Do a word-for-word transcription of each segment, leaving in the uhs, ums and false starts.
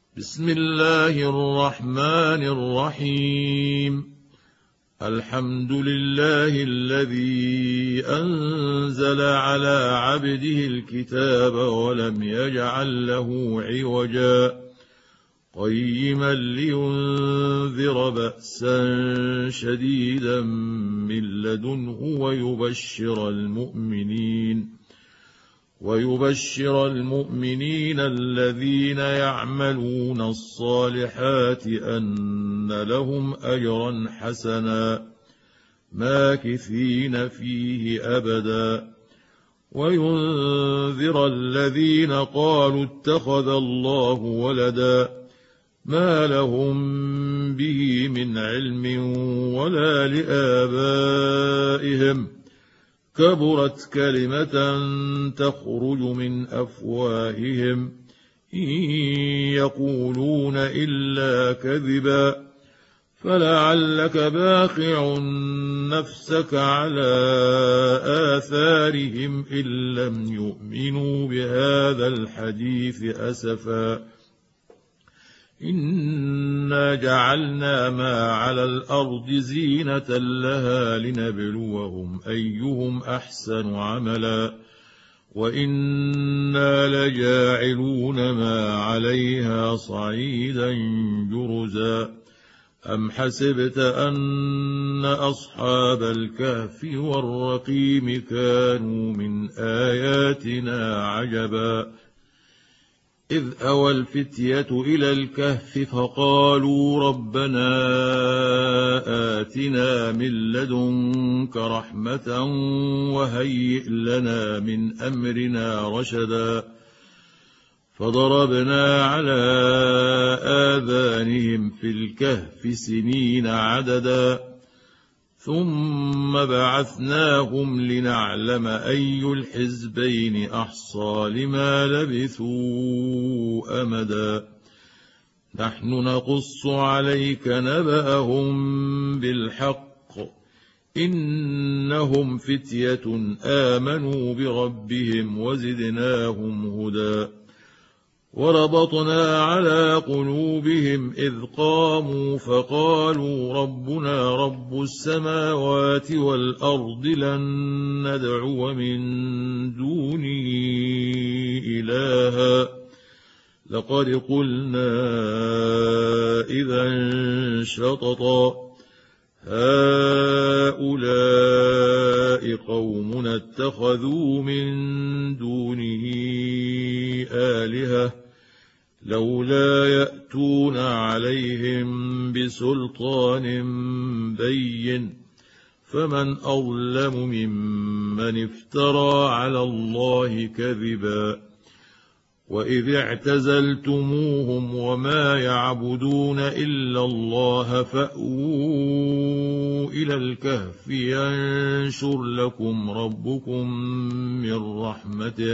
بسم الله الرحمن الرحيم. الحمد لله الذي أنزل على عبده الكتاب ولم يجعل له عوجا قيما لينذر بأسا شديدا من لدنه ويبشر المؤمنين ويبشر المؤمنين الذين يعملون الصالحات أن لهم أجرا حسنا ماكثين فيه أبدا وينذر الذين قالوا اتخذ الله ولدا ما لهم به من علم ولا لآبائهم كبرت كلمة تخرج من أفواههم إن يقولون إلا كذبا فلعلك باخع نفسك على آثارهم إن لم يؤمنوا بهذا الحديث أسفا إنا جعلنا ما على الأرض زينة لها لنبلوهم أيهم أحسن عملا وإنا لجاعلون ما عليها صعيدا جرزا أم حسبت أن أصحاب الكهف والرقيم كانوا من آياتنا عجبا إذ أوى الفتية إلى الكهف فقالوا ربنا آتنا من لدنك رحمة وهيئ لنا من أمرنا رشدا فضربنا على آذانهم في الكهف سنين عددا ثم بعثناهم لنعلم أي الحزبين أحصى لما لبثوا أمدا نحن نقص عليك نبأهم بالحق إنهم فتية آمنوا بربهم وزدناهم هدى وربطنا على قلوبهم إذ قاموا فقالوا ربنا رب السماوات والأرض لن ندعو من دونه إلها لقد قلنا إذا شططا هؤلاء قومنا اتخذوا من دونه آلهة لولا يأتون عليهم بسلطان بين فمن أظلم ممن افترى على الله كذبا وإذ اعتزلتموهم وما يعبدون إلا الله فأووا إلى الكهف ينشر لكم ربكم من رحمته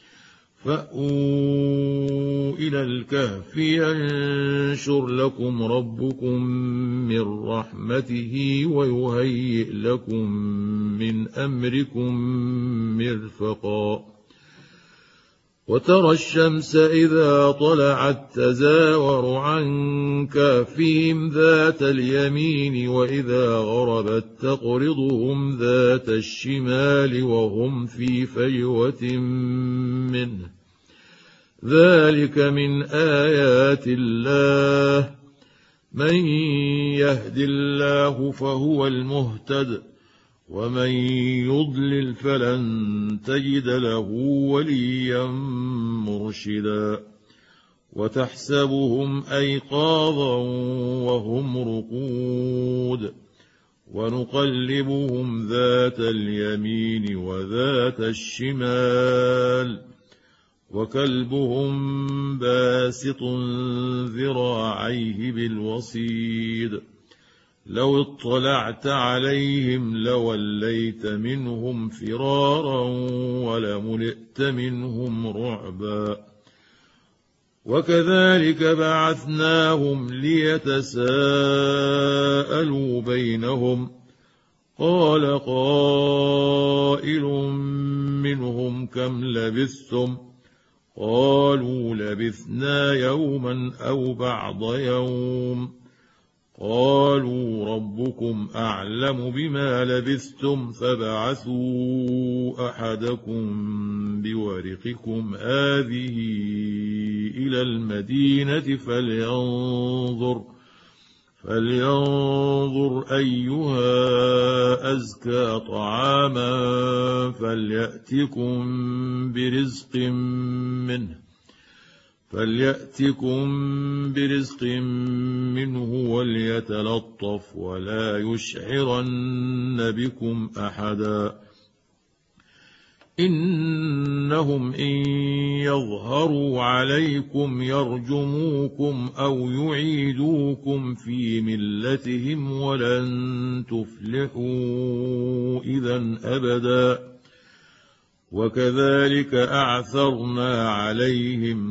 فأووا إلى الكهف ينشر لكم ربكم من رحمته ويهيئ لكم من أمركم مرفقا وترى الشمس إذا طلعت تزاور عن كهفهم ذات اليمين وإذا غربت تقرضهم ذات الشمال وهم في فجوة منه ذلك من آيات الله من يهد الله فهو المهتد ومن يضلل فلن تجد له وليا مرشدا وتحسبهم أيقاظا وهم رقود ونقلبهم ذات اليمين وذات الشمال وكلبهم باسط ذراعيه بالوصيد لو اطلعت عليهم لوليت منهم فرارا ولملئت منهم رعبا وكذلك بعثناهم ليتساءلوا بينهم قال قائل منهم كم لبثتم قالوا لبثنا يوما أو بعض يوم قالوا ربكم أعلم بما لبثتم فابعثوا أحدكم بورقكم هذه إلى المدينة فلينظر فلينظر أيها أزكى طعاما فليأتكم برزق منه فليأتكم برزق منه وليتلطف ولا يشعرن بكم أحدا إنهم إن يظهروا عليكم يرجموكم أو يعيدوكم في ملتهم ولن تفلحوا إذا أبدا وكذلك أعثرنا عليهم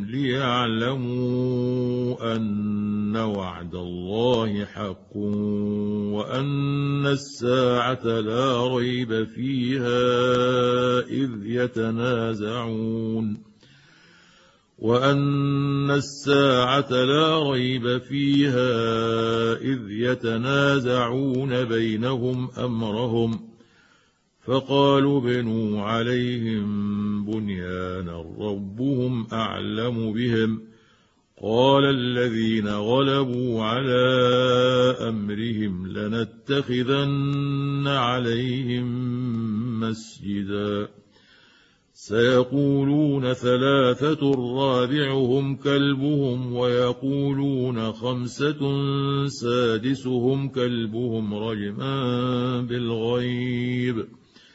ليعلموا أن وعد الله حق وأن الساعة لا ريب فيها إذ يتنازعون وأن الساعة لا ريب فيها إذ يتنازعون بينهم أمرهم فقالوا بنوا عليهم بنيانا ربهم أعلم بهم قال الذين غلبوا على أمرهم لنتخذن عليهم مسجدا سيقولون ثلاثة رابعهم كلبهم ويقولون خمسة سادسهم كلبهم رجما بالغيب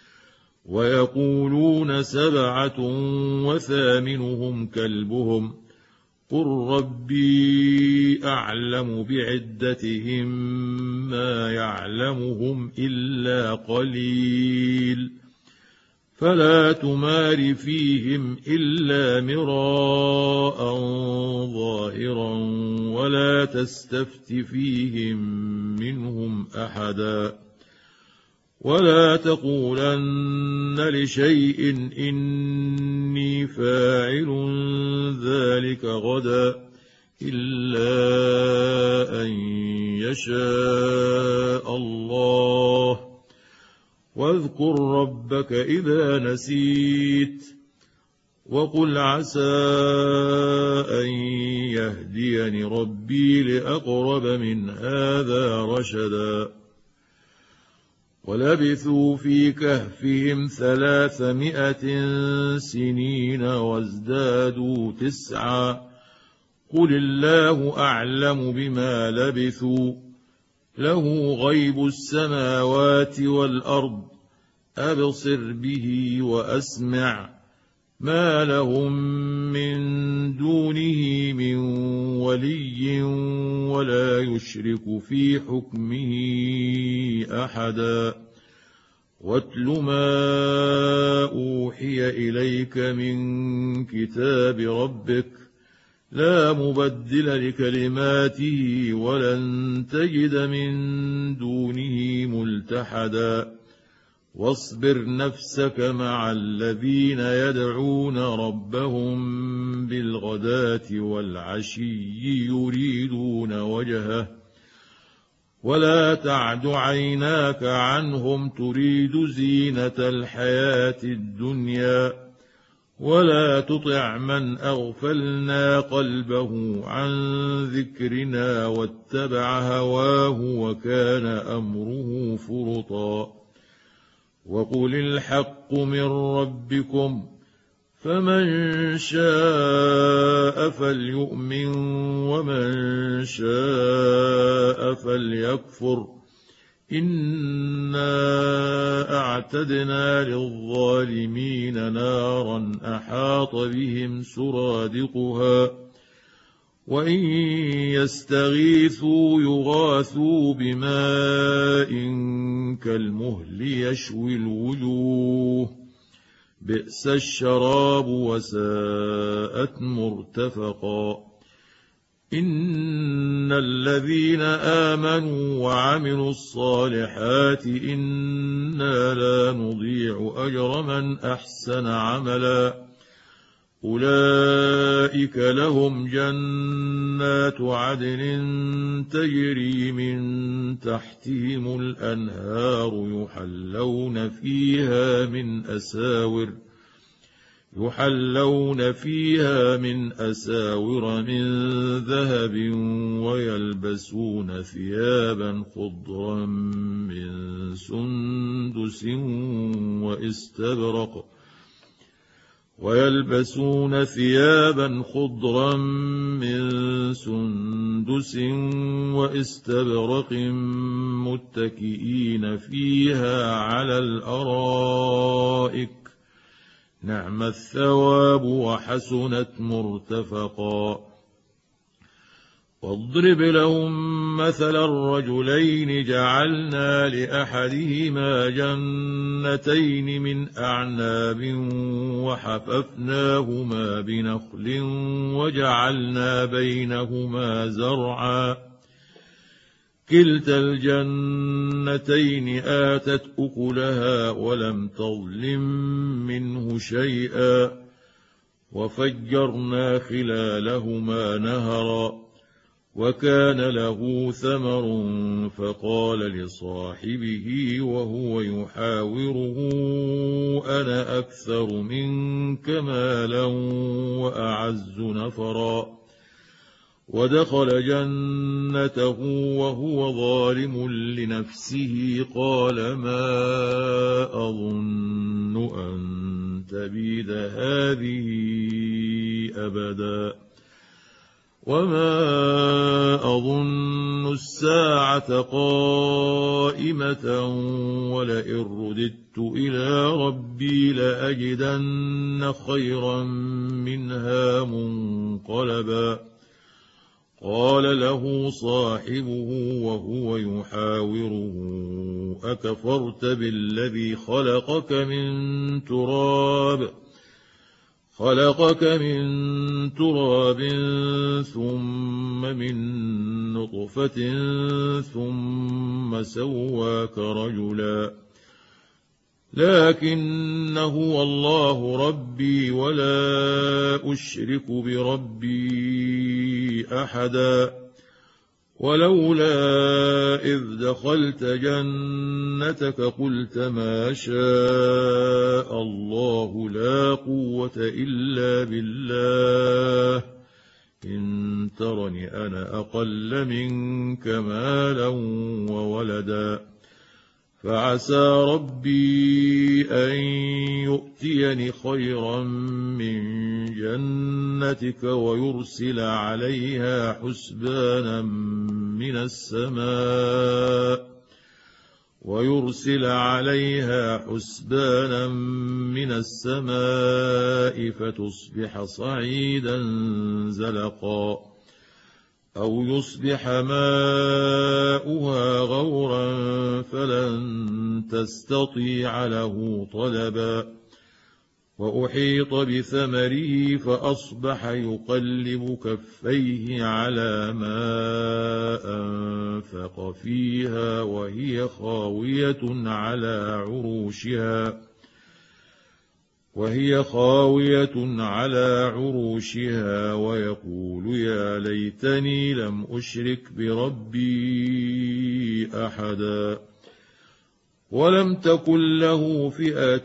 ويقولون سبعة وثامنهم كلبهم قل ربي أعلم بعدتهم ما يعلمهم إلا قليل فلا تمار فيهم إلا مراء ظاهرا ولا تستفت فيهم منهم أحدا ولا تقولن لشيء إني فاعل ذلك غدا إلا أن يشاء الله واذكر ربك إذا نسيت وقل عسى أن يهديني ربي لأقرب من هذا رشدا ولبثوا في كهفهم ثلاثمائة سنين وازدادوا تسعا قل الله أعلم بما لبثوا له غيب السماوات والأرض أبصر به وأسمع ما لهم من دونه من ولي ولا يشرك في حكمه أحدا واتل ما أوحي إليك من كتاب ربك لا مبدل لكلماته ولن تجد من دونه ملتحدا واصبر نفسك مع الذين يدعون ربهم بالغداة والعشي يريدون وجهه ولا تعد عيناك عنهم تريد زينة الحياة الدنيا ولا تطع من أغفلنا قلبه عن ذكرنا واتبع هواه وكان أمره فرطا وقل الحق من ربكم فمن شاء فليؤمن ومن شاء فليكفر إنا أعتدنا للظالمين نارا أحاط بهم سرادقها وإن يستغيثوا يغاثوا بماء كالمهل يشوي الوجوه بئس الشراب وساءت مرتفقا إن الذين آمنوا وعملوا الصالحات إنا لا نضيع أجر من أحسن عملا أولئك لهم جنات عدن تجري من تحتهم الأنهار يحلون فيها من أساور يحلون فيها من أساور من ذهب ويلبسون ثيابا خضرا من سندس واستبرق ويلبسون ثيابا خضرا من سندس واستبرق متكئين فيها على الأرائك نعم الثواب وحسنت مرتفقا. واضرب لهم مثل الرجلين جعلنا لأحدهما جنتين من أعناب وحففناهما بنخل وجعلنا بينهما زرعا كلتا الجنتين آتت أكلها ولم تظلم منه شيئا وفجرنا خلالهما نهرا وكان له ثمر فقال لصاحبه وهو يحاوره أنا أكثر منك مالا وأعز نفرا ودخل جنته وهو ظالم لنفسه قال ما أظن أن تبيد هذه أبدا وما أظن الساعة قائمة ولئن رددت إلى ربي لأجدن خيرا منها منقلبا قال له صاحبه وهو يحاوره أكفرت بالذي خلقك من تراب خلقك من تراب ثم من نطفة ثم سواك رجلا لكن هو الله ربي ولا أشرك بربي أحدا ولولا إذ دخلت جنتك قلت ما شاء الله لا قوة إلا بالله إن ترني أنا أقل منك مالا وولدا فعسى ربي أن يؤتيني خيرا من جنتك ويرسل عليها حسبانا من السماء ويرسل عليها حسبانا من السماء فتصبح صعيدا زلقا أو يصبح ماؤها غورا فلن تستطيع له طلبا وأحيط بثمره فأصبح يقلب كفيه على ما أنفق فيها وهي خاوية على عروشها وهي خاوية على عروشها ويقول يا ليتني لم أشرك بربي أحدا ولم تكن له فئة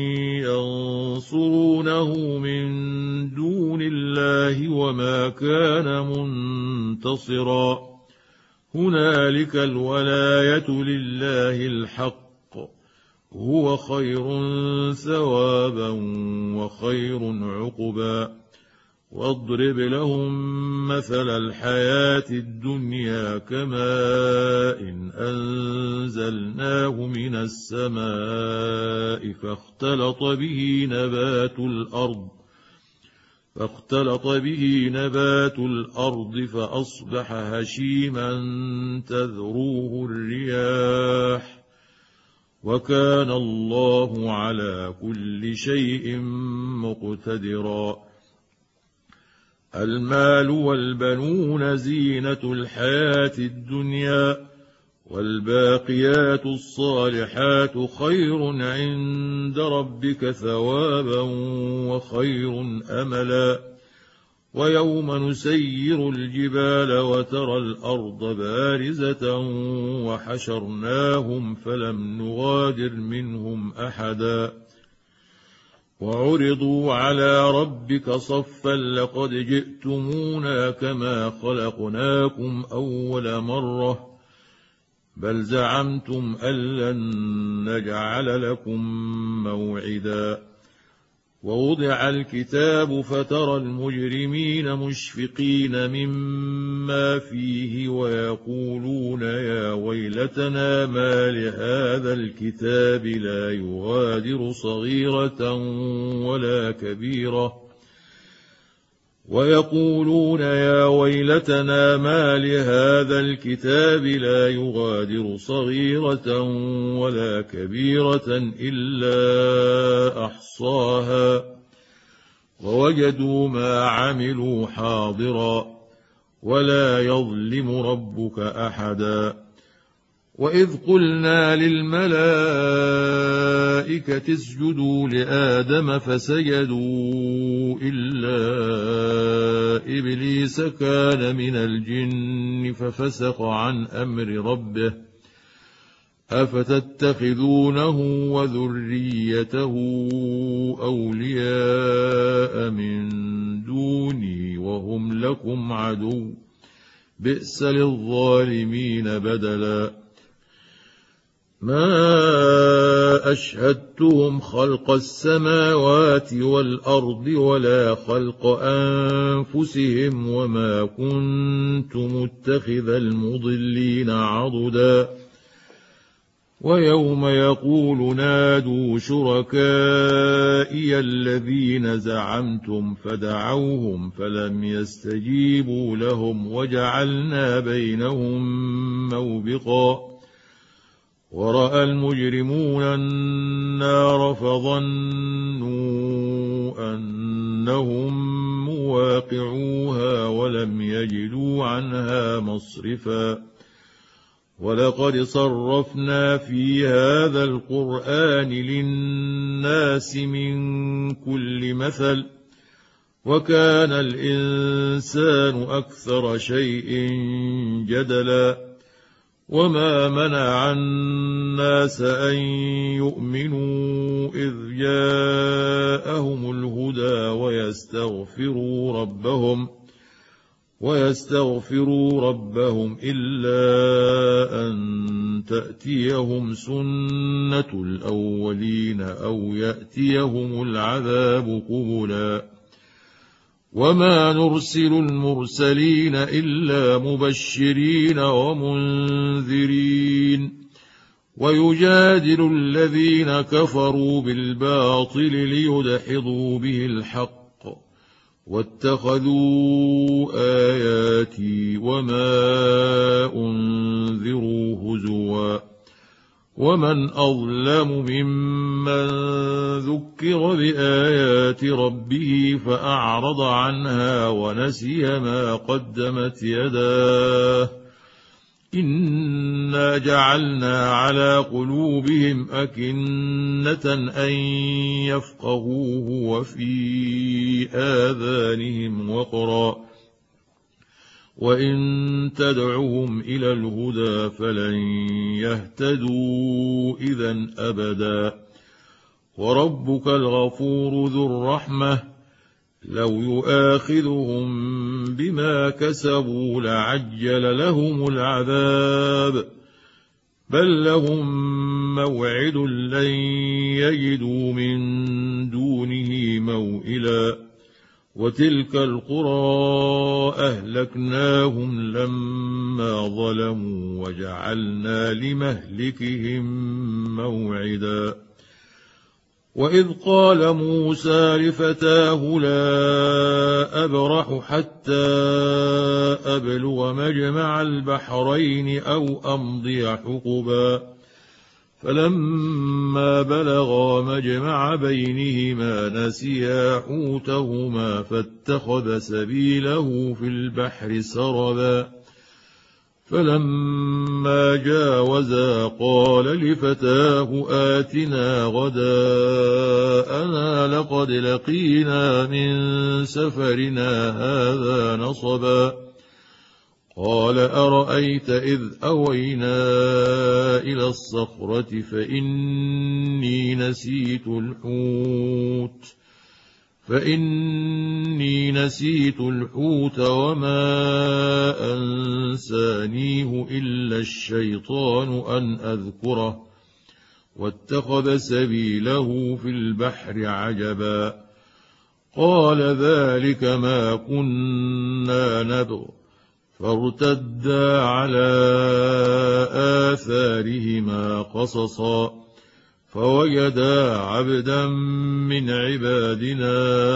ينصرونه من دون الله وما كان منتصرا هنالك الولاية لله الحق هو خير ثوابا وخير عقبا واضرب لهم مثل الحياة الدنيا كماء إن أنزلناه من السماء فاختلط به نبات الأرض فاختلط به نبات الأرض فأصبح هشيما تذروه الرياح وكان الله على كل شيء مقتدرا المال والبنون زينة الحياة الدنيا والباقيات الصالحات خير عند ربك ثوابا وخير أملا ويوم نسير الجبال وترى الأرض بارزة وحشرناهم فلم نغادر منهم أحدا وعرضوا على ربك صفا لقد جئتمونا كما خلقناكم أول مرة بل زعمتم أن لن نجعل لكم موعدا ووضع الكتاب فترى المجرمين مشفقين مما فيه ويقولون يا ويلتنا ما لهذا الكتاب لا يغادر صغيرة ولا كبيرة ويقولون يا ويلتنا ما لهذا الكتاب لا يغادر صغيرة ولا كبيرة إلا أحصاها ووجدوا ما عملوا حاضرا ولا يظلم ربك أحدا وإذ قلنا للملائكة اسجدوا لآدم فسجدوا إلا إبليس كان من الجن ففسق عن أمر ربه أفتتخذونه وذريته أولياء من دوني وهم لكم عدو بئس للظالمين بدلا ما أشهدتهم خلق السماوات والأرض ولا خلق أنفسهم وما كنت متخذ المضلين عضدا ويوم يقول نادوا شركائي الذين زعمتم فدعوهم فلم يستجيبوا لهم وجعلنا بينهم موبقا ورأى المجرمون النار فظنوا أنهم مواقعوها ولم يجدوا عنها مصرفا ولقد صرفنا في هذا القرآن للناس من كل مثل وكان الإنسان أكثر شيء جدلا وما منع الناس أن يؤمنوا إذ جاءهم الهدى ويستغفروا ربهم ويستغفروا ربهم إلا أن تأتيهم سنة الأولين أو يأتيهم العذاب قبلا وما نرسل المرسلين إلا مبشرين ومنذرين ويجادل الذين كفروا بالباطل ليدحضوا به الحق واتخذوا آياتي وما أنذروا هزوا ومن أظلم ممن ذكر بآيات ربه فأعرض عنها ونسي ما قدمت يداه إنا جعلنا على قلوبهم أكنة أن يفقهوه وفي آذانهم وقرا وإن تدعهم إلى الهدى فلن يهتدوا إذن أبدا وربك الغفور ذو الرحمة لو يؤاخذهم بما كسبوا لعجل لهم العذاب بل لهم موعد لن يجدوا من دونه موئلا وتلك القرى أهلكناهم لما ظلموا وجعلنا لمهلكهم موعدا وإذ قال موسى لفتاه لا أبرح حتى أبلغ مجمع البحرين أو أمضي حقبا فلما بلغا مجمع بينهما نسيا حوتهما فاتخذ سبيله في البحر سربا فلما جاوزا قال لفتاه آتنا غداءنا لقد لقينا من سفرنا هذا نصبا قال أرأيت إذ أوينا إلى الصخرة فإني نسيت الحوت فإني نسيت الحوت وما أنسانيه إلا الشيطان أن أذكره واتخذ سبيله في البحر عجبا قال ذلك ما كنا نبغ فارتدا على آثارهما قصصا فوجدا عبدا من عبادنا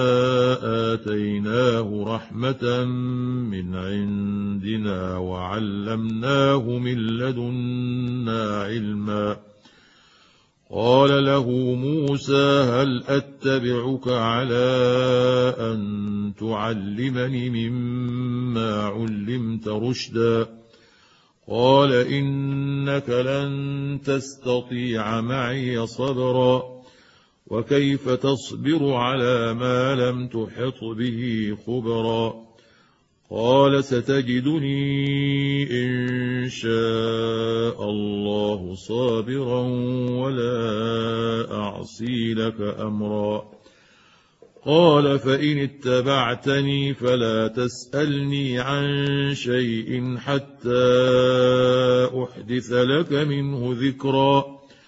آتيناه رحمة من عندنا وعلمناه من لدنا علما قال له موسى هل أتبعك على أن تعلمني مما علمت رشدا قال إنك لن تستطيع معي صبرا وكيف تصبر على ما لم تحط به خبرا قال ستجدني إن شاء الله صابرا ولا أعصي لك أمرا قال فإن اتبعتني فلا تسألني عن شيء حتى أحدث لك منه ذكرا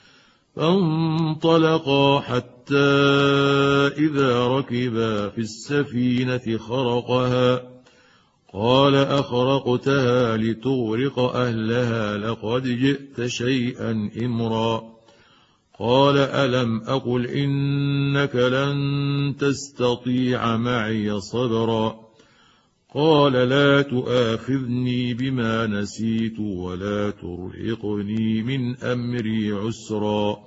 فانطلقا حتى إذا ركبا في السفينة خرقها قال أخرقتها لتغرق أهلها لقد جئت شيئا إمرا قال ألم أقل إنك لن تستطيع معي صبرا قال لا تؤاخذني بما نسيت ولا ترهقني من أمري عسرا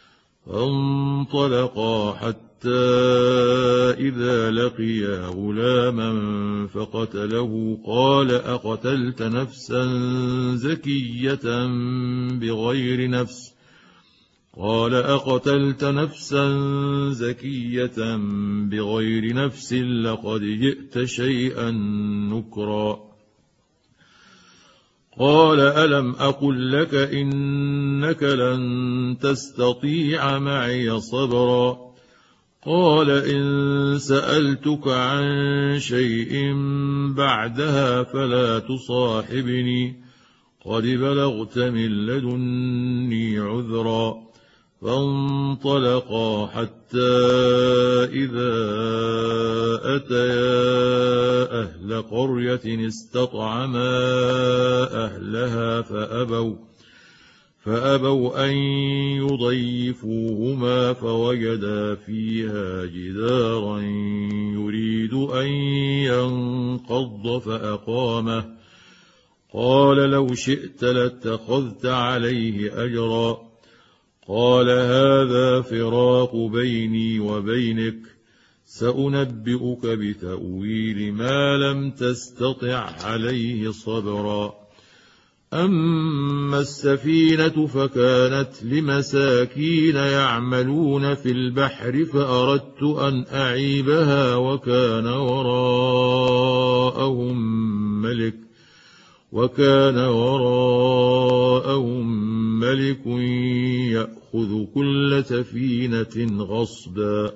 فانطلقا حتى إذا لقيا غلاما فقتله قال أقتلت نفسا زكية بغير نفس قال أقتلت نفسا زكية بغير نفس لقد جئت شيئا نكرا قال ألم أقل لك إنك لن تستطيع معي صبرا قال إن سألتك عن شيء بعدها فلا تصاحبني قد بلغت من لدني عذرا فانطلقا حتى إذا أتيا أهل قرية استطعما أهلها فأبوا فأبوا أن يضيفوهما فوجدا فيها جدارا يريد أن ينقض فأقامه قال لو شئت لاتخذت عليه أجرا قال هذا فراق بيني وبينك سأنبئك بتأويل ما لم تستطع عليه صبرا أما السفينة فكانت لمساكين يعملون في البحر فأردت أن أعيبها وكان وراءهم ملك وكان وراءهم ملك يأخذ كل سفينة غصبا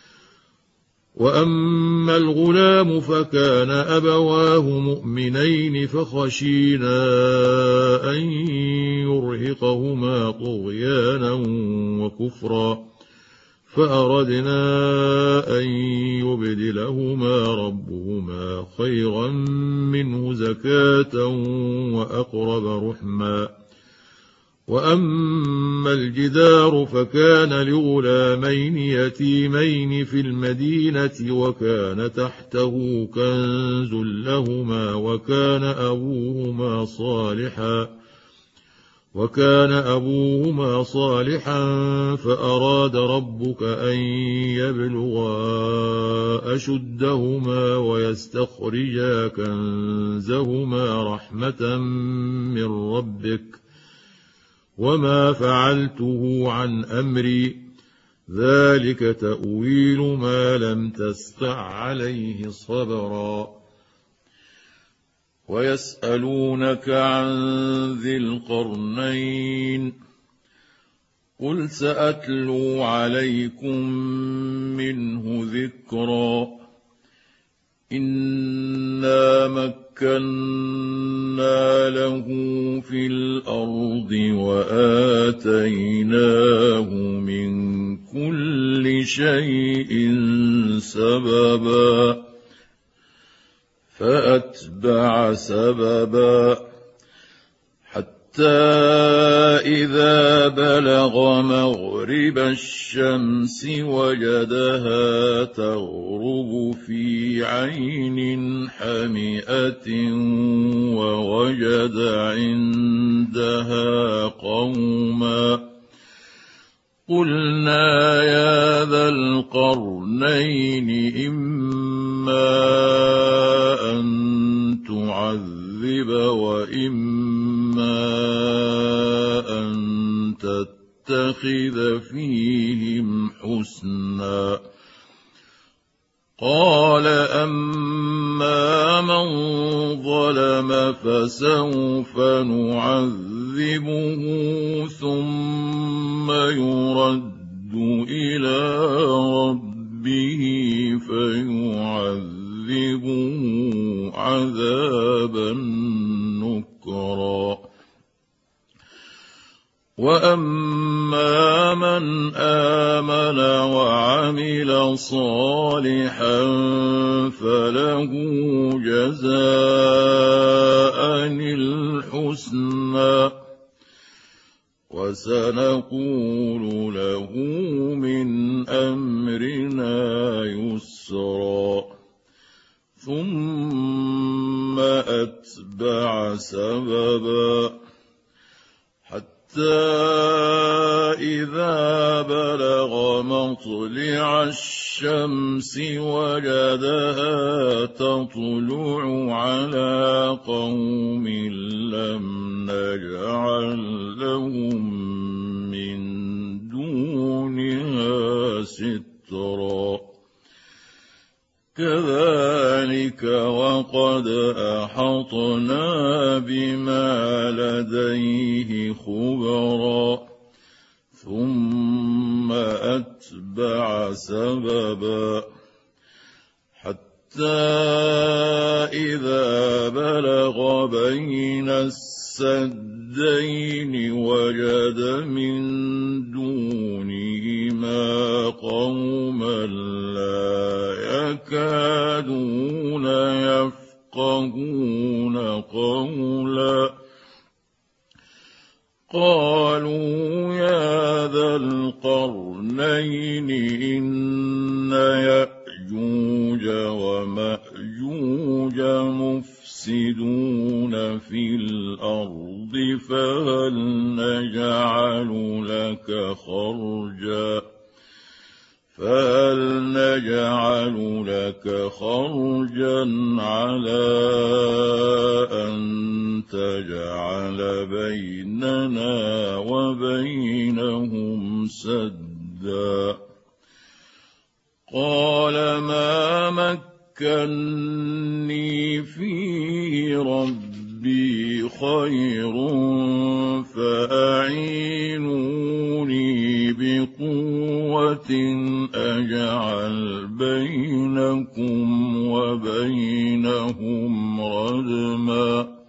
وأما الغلام فكان أبواه مؤمنين فخشينا أن يرهقهما طغيانا وكفرا فأردنا أن يبدلهما ربهما خيرا منه زكاة وأقرب رحما وأما الجدار فكان لغلامين يتيمين في المدينة وكان تحته كنز لهما وكان أبوهما صالحا وكان أبوهما صالحا فأراد ربك أن يبلغا أشدهما ويستخرجا كنزهما رحمة من ربك وما فعلته عن أمري ذلك تأويل ما لم تستطع عليه صبرا ويسألونك عن ذي القرنين قل سأتلو عليكم منه ذكرا إنا مكنا له في الأرض وآتيناه من كل شيء سببا فأتبع سببا حتى إذا بلغ مغرب الشمس وجدها تغرب في عين حمئة ووجد عندها قوما قلنا يا ذا القرنين إما أن تعذب وإما أن تتخذ فيهم حسنا قال أما من ظلم فسوف نعذبه ثم يرد إلى ربه فيعذبه عذابا نكرا وأما من آمن وعمل صالحا فله جزاء الحسنى وسنقول له من أمرنا يسرا ثم أتبع سببا حتى إذا بلغ مطلع الشمس وجدها تطلع على قوم لم نجعل لهم من دونها سترا كذلك وقد أحطنا بما لديه خبرا ثم أتبع سببا حتى إذا بلغ بين السدين وجد من دونهما قوما لا يكادون يفقهون قولا قالوا يا ذا القرنين إن يأجوج ومأجوج مفسدون في الأرض فهل نجعل لك خرجا فهل نجعل لك خرجا على أن تجعل بيننا وبينهم سدا قال ما مكني فيه ربي خير فأعينوني بقوة أجعل بينكم وبينهم ردما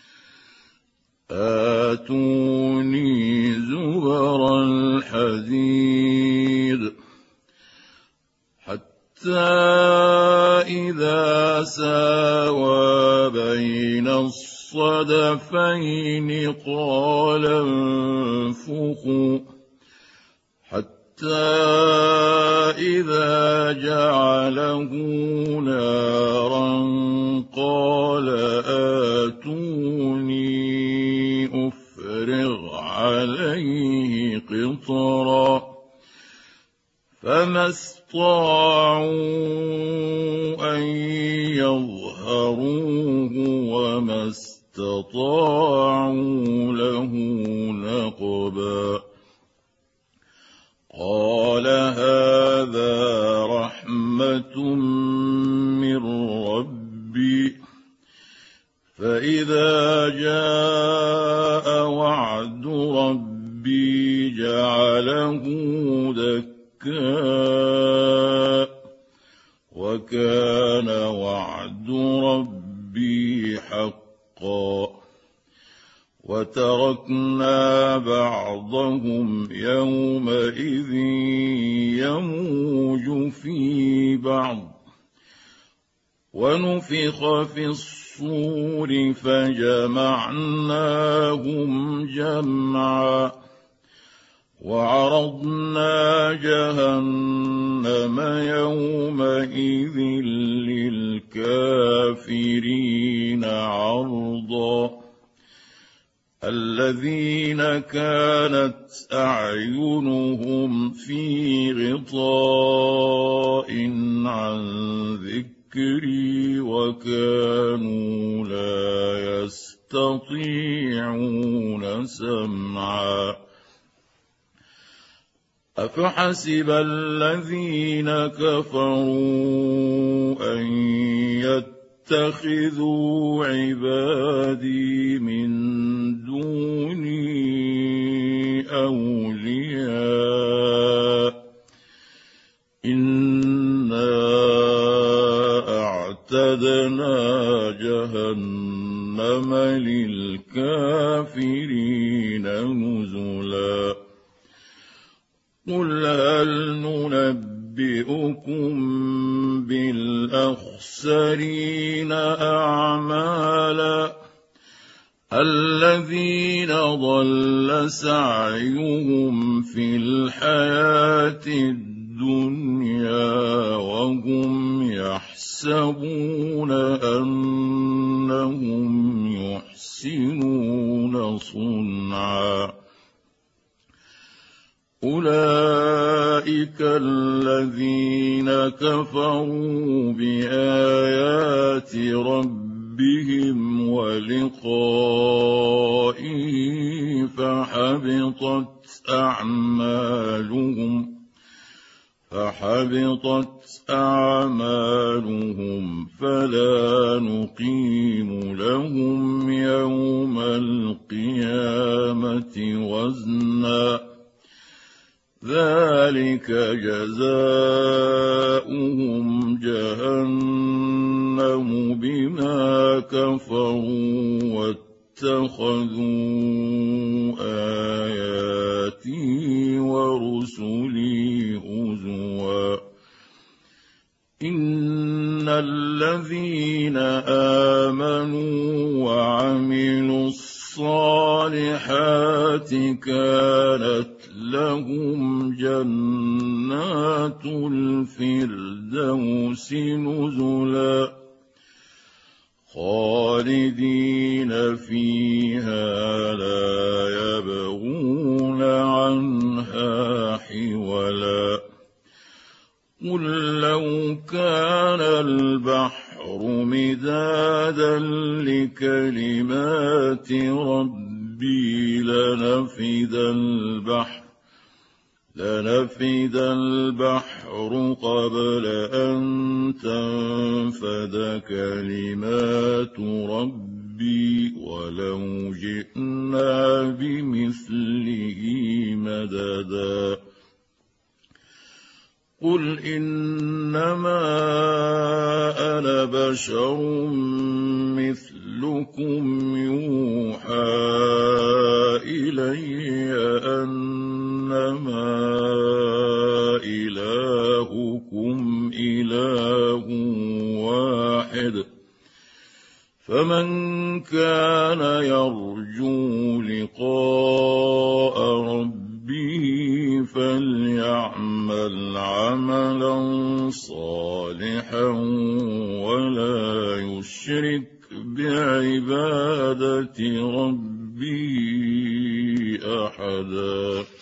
آتوني زبر الحديد حتى إذا ساوى بين الصدفين قال انفخوا حتى إذا جعله نارا قال آتوني أفرغ فما استطاعوا أن يظهروه وما استطاعوا له نقبا قال هذا رحمة من ربي فإذا جاء وعد ربي جعله دكا وكان وعد ربي حقا وتركنا بعضهم يومئذ يموج في بعض ونفخ في الصور فجمعناهم جمعا وعرضنا جهنم يومئذ للكافرين عرضا الذين كانت أعينهم في غطاء عن ذكري وكانوا لا يستطيعون سمعا أفحسب الذين كفروا أن يتخذوا عبادي من دوني أولياء إنا أعتدنا جهنم للكافرين نزلا قل هل ننبئكم بالأخسرين أعمالا الذين ضل سعيهم في الحياة الدنيا وهم يحسبون أنهم يحسنون صنعا أولئك الذين كفروا بآيات ربهم ولقائه فحبطت أعمالهم فحبطت أعمالهم فلا نقيم لهم يوم القيامة وزنا ذلك جزاؤهم جهنم بما كفروا واتخذوا آياتي ورسلي هزوا إن الذين آمنوا وعملوا الصالحات كانت لهم جنات الفردوس نزلا خالدين فيها لا يبغون عنها حولا قل لو كان البحر مدادا لكلمات ربي لنفد البحر لنفد البحر قبل أن تنفد كلمات ربي ولو جئنا بمثله مددا قل إنما أنا بشر مثلكم يوحى إلي أنما إلهكم إله واحد فمن كان يرجو لقاء ربه فليعمل عملا صالحا ولا يشرك بعبادة ربه أحدا.